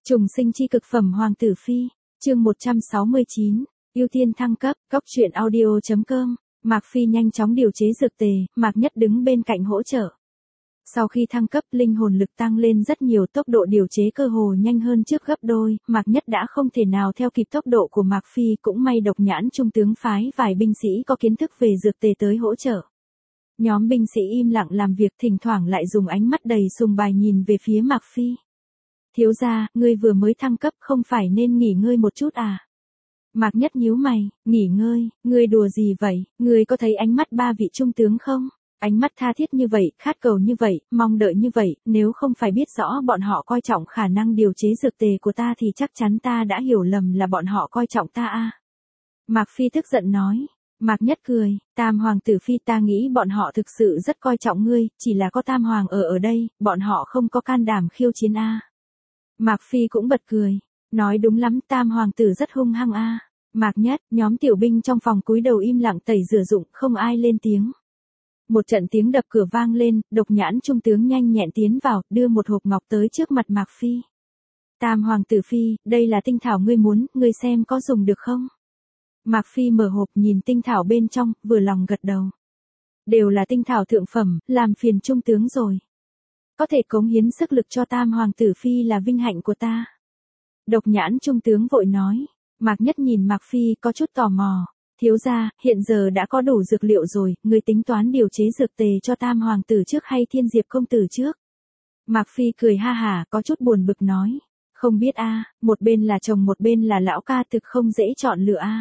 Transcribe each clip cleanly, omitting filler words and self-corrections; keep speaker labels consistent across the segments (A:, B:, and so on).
A: Trùng sinh chi cực phẩm Hoàng tử phi, chương 169, ưu tiên thăng cấp, góc truyện audio.com, Mạc Phi nhanh chóng điều chế dược tề, Mạc Nhất đứng bên cạnh hỗ trợ. Sau khi thăng cấp, linh hồn lực tăng lên rất nhiều, tốc độ điều chế cơ hồ nhanh hơn trước gấp đôi, Mạc Nhất đã không thể nào theo kịp tốc độ của Mạc Phi, cũng may Độc Nhãn trung tướng phái vài binh sĩ có kiến thức về dược tề tới hỗ trợ. Nhóm binh sĩ im lặng làm việc, thỉnh thoảng lại dùng ánh mắt đầy sùng bài nhìn về phía Mạc Phi. Thiếu gia, ngươi vừa mới thăng cấp không phải nên nghỉ ngơi một chút à? Mạc Nhất nhíu mày, nghỉ ngơi, ngươi đùa gì vậy, ngươi có thấy ánh mắt ba vị trung tướng không? Ánh mắt tha thiết như vậy, khát cầu như vậy, mong đợi như vậy, nếu không phải biết rõ bọn họ coi trọng khả năng điều chế dược tề của ta thì chắc chắn ta đã hiểu lầm là bọn họ coi trọng ta à? Mạc Phi tức giận nói. Mạc Nhất cười, Tam Hoàng tử Phi, ta nghĩ bọn họ thực sự rất coi trọng ngươi, chỉ là có Tam Hoàng ở đây, bọn họ không có can đảm khiêu chiến a. Mạc Phi cũng bật cười, nói đúng lắm, Tam Hoàng tử rất hung hăng a. Mạc Nhất, nhóm tiểu binh trong phòng cúi đầu im lặng tẩy rửa dụng, không ai lên tiếng. Một trận tiếng đập cửa vang lên, Độc Nhãn trung tướng nhanh nhẹn tiến vào, đưa một hộp ngọc tới trước mặt Mạc Phi. Tam Hoàng tử Phi, đây là tinh thảo ngươi muốn, ngươi xem có dùng được không? Mạc Phi mở hộp nhìn tinh thảo bên trong, vừa lòng gật đầu. Đều là tinh thảo thượng phẩm, làm phiền trung tướng rồi. Có thể cống hiến sức lực cho Tam Hoàng tử Phi là vinh hạnh của ta. Độc Nhãn trung tướng vội nói. Mạc Nhất nhìn Mạc Phi có chút tò mò. Thiếu gia, hiện giờ đã có đủ dược liệu rồi, ngươi tính toán điều chế dược tề cho Tam Hoàng tử trước hay Thiên Diệp công tử trước? Mạc Phi cười ha hả, có chút buồn bực nói. Không biết a, một bên là chồng một bên là lão ca, thực không dễ chọn lựa a.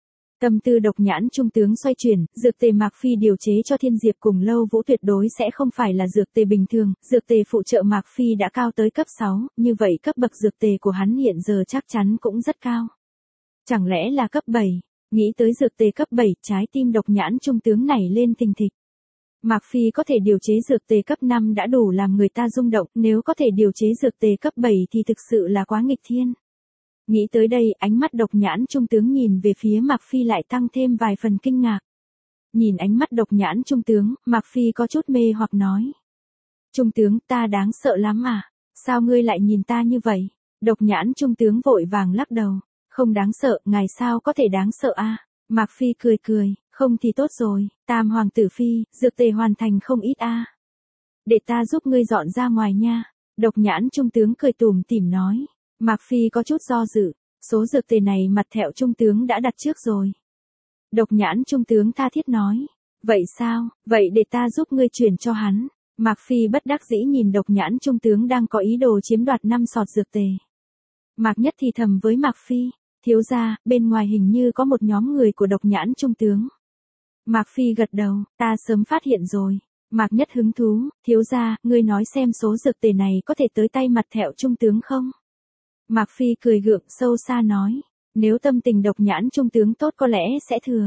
A: Tâm tư Độc Nhãn trung tướng xoay chuyển, dược tề Mạc Phi điều chế cho Thiên Diệp cùng Lâu Vũ tuyệt đối sẽ không phải là dược tề bình thường, dược tề phụ trợ Mạc Phi đã cao tới cấp 6, như vậy cấp bậc dược tề của hắn hiện giờ chắc chắn cũng rất cao. Chẳng lẽ là cấp 7, nghĩ tới dược tề cấp 7, trái tim Độc Nhãn trung tướng nảy lên thình thịch. Mạc Phi có thể điều chế dược tề cấp 5 đã đủ làm người ta rung động, nếu có thể điều chế dược tề cấp 7 thì thực sự là quá nghịch thiên. Nghĩ tới đây, ánh mắt Độc Nhãn trung tướng nhìn về phía Mạc Phi lại tăng thêm vài phần kinh ngạc. Nhìn ánh mắt Độc Nhãn trung tướng, Mạc Phi có chút mê hoặc nói. Trung tướng, ta đáng sợ lắm à? Sao ngươi lại nhìn ta như vậy? Độc Nhãn trung tướng vội vàng lắc đầu. Không đáng sợ, ngài sao có thể đáng sợ a? Mạc Phi cười cười, không thì tốt rồi, Tam Hoàng tử Phi, dược tề hoàn thành không ít a. Để ta giúp ngươi dọn ra ngoài nha. Độc Nhãn trung tướng cười tủm tỉm nói. Mạc Phi có chút do dự, số dược tề này Mặt Thẹo trung tướng đã đặt trước rồi. Độc Nhãn trung tướng tha thiết nói, vậy sao, vậy để ta giúp ngươi chuyển cho hắn. Mạc Phi bất đắc dĩ nhìn Độc Nhãn trung tướng đang có ý đồ chiếm đoạt 5 sọt dược tề. Mạc Nhất thì thầm với Mạc Phi, thiếu gia, bên ngoài hình như có một nhóm người của Độc Nhãn trung tướng. Mạc Phi gật đầu, ta sớm phát hiện rồi. Mạc Nhất hứng thú, thiếu gia, ngươi nói xem số dược tề này có thể tới tay Mặt Thẹo trung tướng không? Mạc Phi cười gượng sâu xa nói, nếu tâm tình Độc Nhãn trung tướng tốt có lẽ sẽ thừa.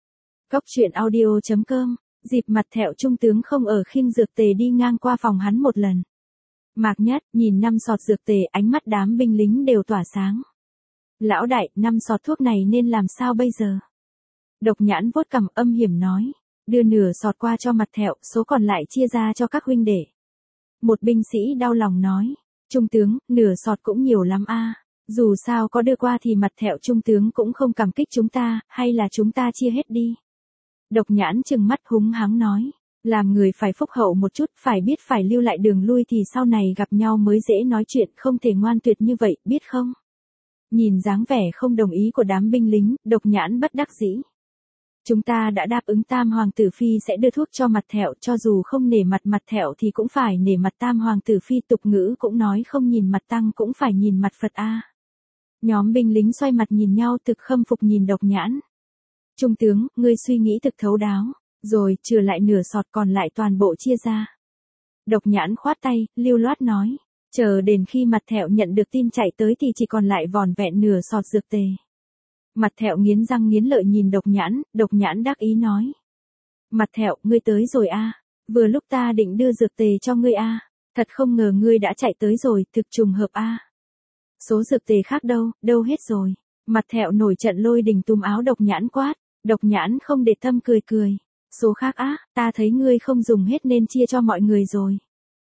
A: Góc truyện audio.com, dịp Mặt Thẹo trung tướng không ở khiêng dược tề đi ngang qua phòng hắn một lần. Mạc Nhất nhìn 5 sọt dược tề, ánh mắt đám binh lính đều tỏa sáng. Lão đại, 5 sọt thuốc này nên làm sao bây giờ? Độc Nhãn vuốt cằm âm hiểm nói, đưa nửa sọt qua cho Mặt Thẹo, số còn lại chia ra cho các huynh đệ. Một binh sĩ đau lòng nói. Trung tướng, nửa sọt cũng nhiều lắm a. Dù sao có đưa qua thì Mặt Thẹo trung tướng cũng không cảm kích chúng ta, hay là chúng ta chia hết đi. Độc Nhãn trừng mắt húng hắng nói, làm người phải phúc hậu một chút, phải biết phải lưu lại đường lui thì sau này gặp nhau mới dễ nói chuyện, không thể ngoan tuyệt như vậy, biết không? Nhìn dáng vẻ không đồng ý của đám binh lính, Độc Nhãn bất đắc dĩ. Chúng ta đã đáp ứng Tam Hoàng tử Phi sẽ đưa thuốc cho Mặt Thẹo, cho dù không nể mặt Mặt Thẹo thì cũng phải nể mặt Tam Hoàng tử Phi, tục ngữ cũng nói không nhìn mặt tăng cũng phải nhìn mặt Phật a. Nhóm binh lính xoay mặt nhìn nhau thực khâm phục nhìn Độc Nhãn. Trung tướng, ngươi suy nghĩ thực thấu đáo, rồi trừ lại nửa sọt còn lại toàn bộ chia ra. Độc Nhãn khoát tay, lưu loát nói, chờ đến khi Mặt Thẹo nhận được tin chạy tới thì chỉ còn lại vỏn vẹn nửa sọt dược tề. Mặt Thẹo nghiến răng nghiến lợi nhìn Độc Nhãn đắc ý nói. Mặt Thẹo, ngươi tới rồi a, vừa lúc ta định đưa dược tề cho ngươi a, thật không ngờ ngươi đã chạy tới rồi, thực trùng hợp a. Số dược tề khác đâu hết rồi. Mặt Thẹo nổi trận lôi đình túm áo Độc Nhãn quát, Độc Nhãn không để tâm cười cười. Số khác á, ta thấy ngươi không dùng hết nên chia cho mọi người rồi.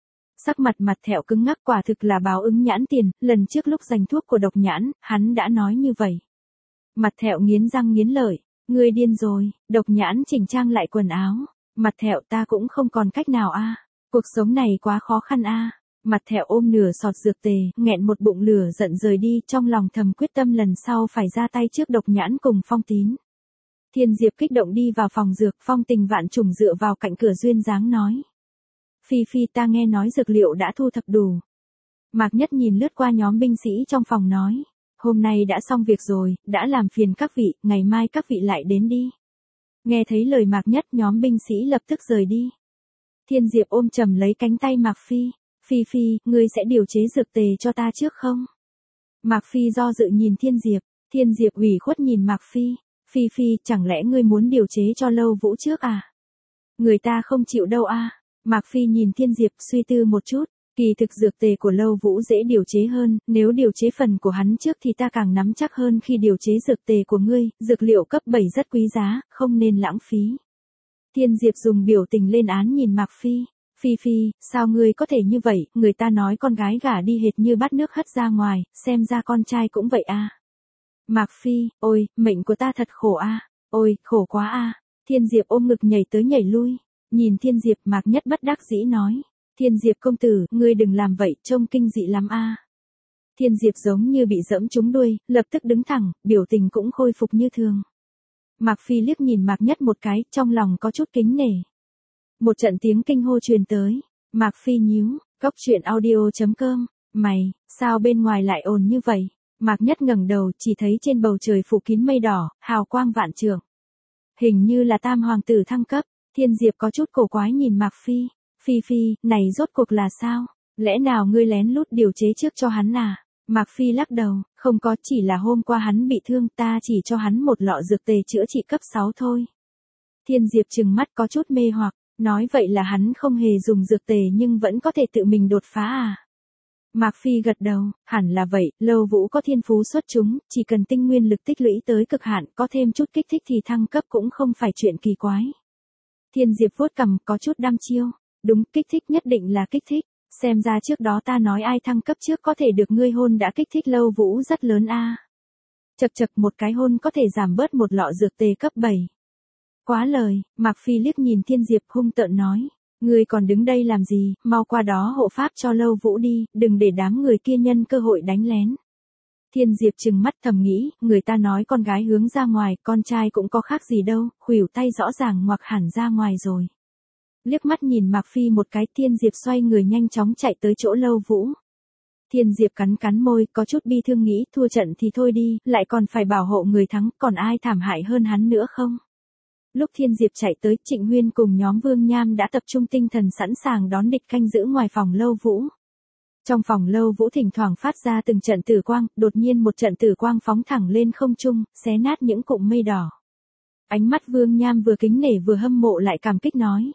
A: Sắc mặt mặt thẹo cứng ngắc, quả thực là báo ứng nhãn tiền, lần trước lúc giành thuốc của độc nhãn, hắn đã nói như vậy. Mặt thẹo nghiến răng nghiến lợi, ngươi điên rồi, độc nhãn chỉnh trang lại quần áo. Mặt thẹo, ta cũng không còn cách nào a. Cuộc sống này quá khó khăn a. Mặt thẹo ôm nửa sọt dược tề, nghẹn một bụng lửa giận rời đi, trong lòng thầm quyết tâm lần sau phải ra tay trước độc nhãn cùng Phong Tín. Thiên Diệp kích động đi vào phòng dược, Phong Tình Vạn Trùng dựa vào cạnh cửa duyên dáng nói. Phi Phi, ta nghe nói dược liệu đã thu thập đủ. Mạc Nhất nhìn lướt qua nhóm binh sĩ trong phòng nói. Hôm nay đã xong việc rồi, đã làm phiền các vị, ngày mai các vị lại đến đi. Nghe thấy lời Mạc Nhất, nhóm binh sĩ lập tức rời đi. Thiên Diệp ôm chầm lấy cánh tay Mạc Phi. Phi Phi, ngươi sẽ điều chế dược tề cho ta trước không? Mạc Phi do dự nhìn Thiên Diệp. Thiên Diệp ủy khuất nhìn Mạc Phi. Phi Phi, chẳng lẽ ngươi muốn điều chế cho Lâu Vũ trước à? Người ta không chịu đâu a. Mạc Phi nhìn Thiên Diệp suy tư một chút. Kỳ thực dược tề của Lâu Vũ dễ điều chế hơn, nếu điều chế phần của hắn trước thì ta càng nắm chắc hơn khi điều chế dược tề của ngươi, dược liệu cấp 7 rất quý giá, không nên lãng phí. Thiên Diệp dùng biểu tình lên án nhìn Mạc Phi. Phi Phi, sao ngươi có thể như vậy, người ta nói con gái gả đi hệt như bát nước hất ra ngoài, xem ra con trai cũng vậy à. Mạc Phi, ôi, mệnh của ta thật khổ a. Ôi, khổ quá a. Thiên Diệp ôm ngực nhảy tới nhảy lui, nhìn Thiên Diệp Mạc Nhất bất đắc dĩ nói. Thiên Diệp công tử, ngươi đừng làm vậy, trông kinh dị lắm a. Thiên Diệp giống như bị giẫm trúng đuôi, lập tức đứng thẳng, biểu tình cũng khôi phục như thường. Mạc Phi liếc nhìn Mạc Nhất một cái, trong lòng có chút kính nể. Một trận tiếng kinh hô truyền tới. Mạc Phi nhíu, cóc truyện audio.com. Mày, sao bên ngoài lại ồn như vậy? Mạc Nhất ngẩng đầu, chỉ thấy trên bầu trời phủ kín mây đỏ, hào quang vạn trượng. Hình như là Tam hoàng tử thăng cấp. Thiên Diệp có chút cổ quái nhìn Mạc Phi. Phi Phi, này rốt cuộc là sao? Lẽ nào ngươi lén lút điều chế trước cho hắn à? Mạc Phi lắc đầu, không có, chỉ là hôm qua hắn bị thương, ta chỉ cho hắn một lọ dược tề chữa trị cấp 6 thôi. Thiên Diệp trừng mắt có chút mê hoặc, nói vậy là hắn không hề dùng dược tề nhưng vẫn có thể tự mình đột phá à? Mạc Phi gật đầu, hẳn là vậy, Lâu Vũ có thiên phú xuất chúng, chỉ cần tinh nguyên lực tích lũy tới cực hạn, có thêm chút kích thích thì thăng cấp cũng không phải chuyện kỳ quái. Thiên Diệp vuốt cằm, có chút đăm chiêu. Đúng, kích thích nhất định là kích thích. Xem ra trước đó ta nói ai thăng cấp trước có thể được ngươi hôn đã kích thích Lâu Vũ rất lớn a. Chật chật, một cái hôn có thể giảm bớt một lọ dược tề cấp 7. Quá lời, Mạc Phi liếc nhìn Thiên Diệp hung tợn nói. Ngươi còn đứng đây làm gì, mau qua đó hộ pháp cho Lâu Vũ đi, đừng để đám người kia nhân cơ hội đánh lén. Thiên Diệp trừng mắt thầm nghĩ, người ta nói con gái hướng ra ngoài, con trai cũng có khác gì đâu, khuỷu tay rõ ràng ngoặc hẳn ra ngoài rồi. Liếc mắt nhìn Mạc Phi một cái, Thiên Diệp xoay người nhanh chóng chạy tới chỗ Lâu Vũ. Thiên Diệp cắn cắn môi, có chút bi thương nghĩ, thua trận thì thôi đi, lại còn phải bảo hộ người thắng, còn ai thảm hại hơn hắn nữa không? Lúc Thiên Diệp chạy tới, Trịnh Huyên cùng nhóm Vương Nham đã tập trung tinh thần sẵn sàng đón địch canh giữ ngoài phòng Lâu Vũ. Trong phòng Lâu Vũ thỉnh thoảng phát ra từng trận tử quang, đột nhiên một trận tử quang phóng thẳng lên không trung, xé nát những cụm mây đỏ. Ánh mắt Vương Nham vừa kính nể vừa hâm mộ lại cảm kích nói.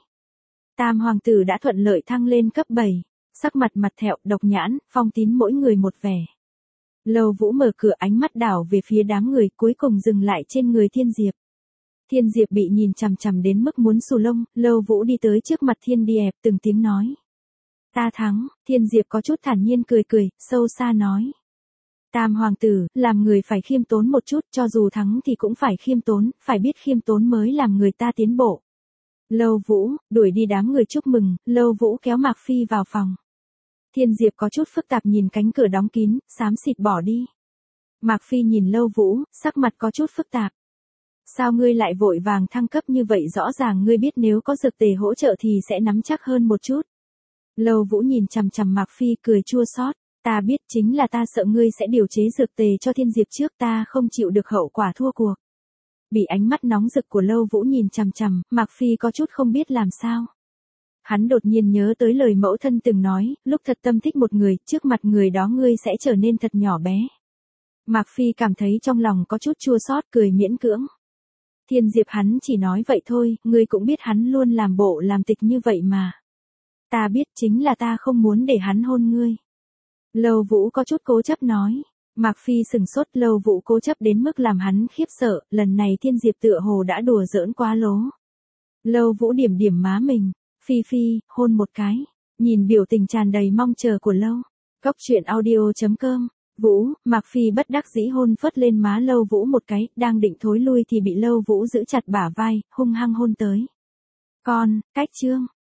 A: Tam hoàng tử đã thuận lợi thăng lên cấp 7, sắc mặt mặt thẹo, Độc Nhãn, Phong Tín mỗi người một vẻ. Lâu Vũ mở cửa, ánh mắt đảo về phía đám người, cuối cùng dừng lại trên người Thiên Diệp. Thiên Diệp bị nhìn chằm chằm đến mức muốn xù lông, Lâu Vũ đi tới trước mặt Thiên Điệp, từng tiếng nói. Ta thắng. Thiên Diệp có chút thản nhiên cười cười, sâu xa nói. Tam hoàng tử, làm người phải khiêm tốn một chút, cho dù thắng thì cũng phải khiêm tốn, phải biết khiêm tốn mới làm người ta tiến bộ. Lâu Vũ, đuổi đi đám người chúc mừng, Lâu Vũ kéo Mạc Phi vào phòng. Thiên Diệp có chút phức tạp nhìn cánh cửa đóng kín, xám xịt bỏ đi. Mạc Phi nhìn Lâu Vũ, sắc mặt có chút phức tạp. Sao ngươi lại vội vàng thăng cấp như vậy, rõ ràng ngươi biết nếu có dược tề hỗ trợ thì sẽ nắm chắc hơn một chút. Lâu Vũ nhìn chằm chằm Mạc Phi cười chua xót. Ta biết, chính là ta sợ ngươi sẽ điều chế dược tề cho Thiên Diệp trước, ta không chịu được hậu quả thua cuộc. Bị ánh mắt nóng rực của Lâu Vũ nhìn chằm chằm, Mạc Phi có chút không biết làm sao. Hắn đột nhiên nhớ tới lời mẫu thân từng nói, lúc thật tâm thích một người, trước mặt người đó ngươi sẽ trở nên thật nhỏ bé. Mạc Phi cảm thấy trong lòng có chút chua xót, cười miễn cưỡng. Thiên Diệp hắn chỉ nói vậy thôi, ngươi cũng biết hắn luôn làm bộ làm tịch như vậy mà. Ta biết, chính là ta không muốn để hắn hôn ngươi. Lâu Vũ có chút cố chấp nói. Mạc Phi sừng sốt, Lâu Vũ cố chấp đến mức làm hắn khiếp sợ, lần này Thiên Diệp tựa hồ đã đùa giỡn quá lố. Lâu Vũ điểm điểm má mình. Phi Phi, hôn một cái. Nhìn biểu tình tràn đầy mong chờ của Lâu. Cốc truyện audio.com. Vũ, Mạc Phi bất đắc dĩ hôn phớt lên má Lâu Vũ một cái, đang định thối lui thì bị Lâu Vũ giữ chặt bả vai, hung hăng hôn tới. Con, cách chương.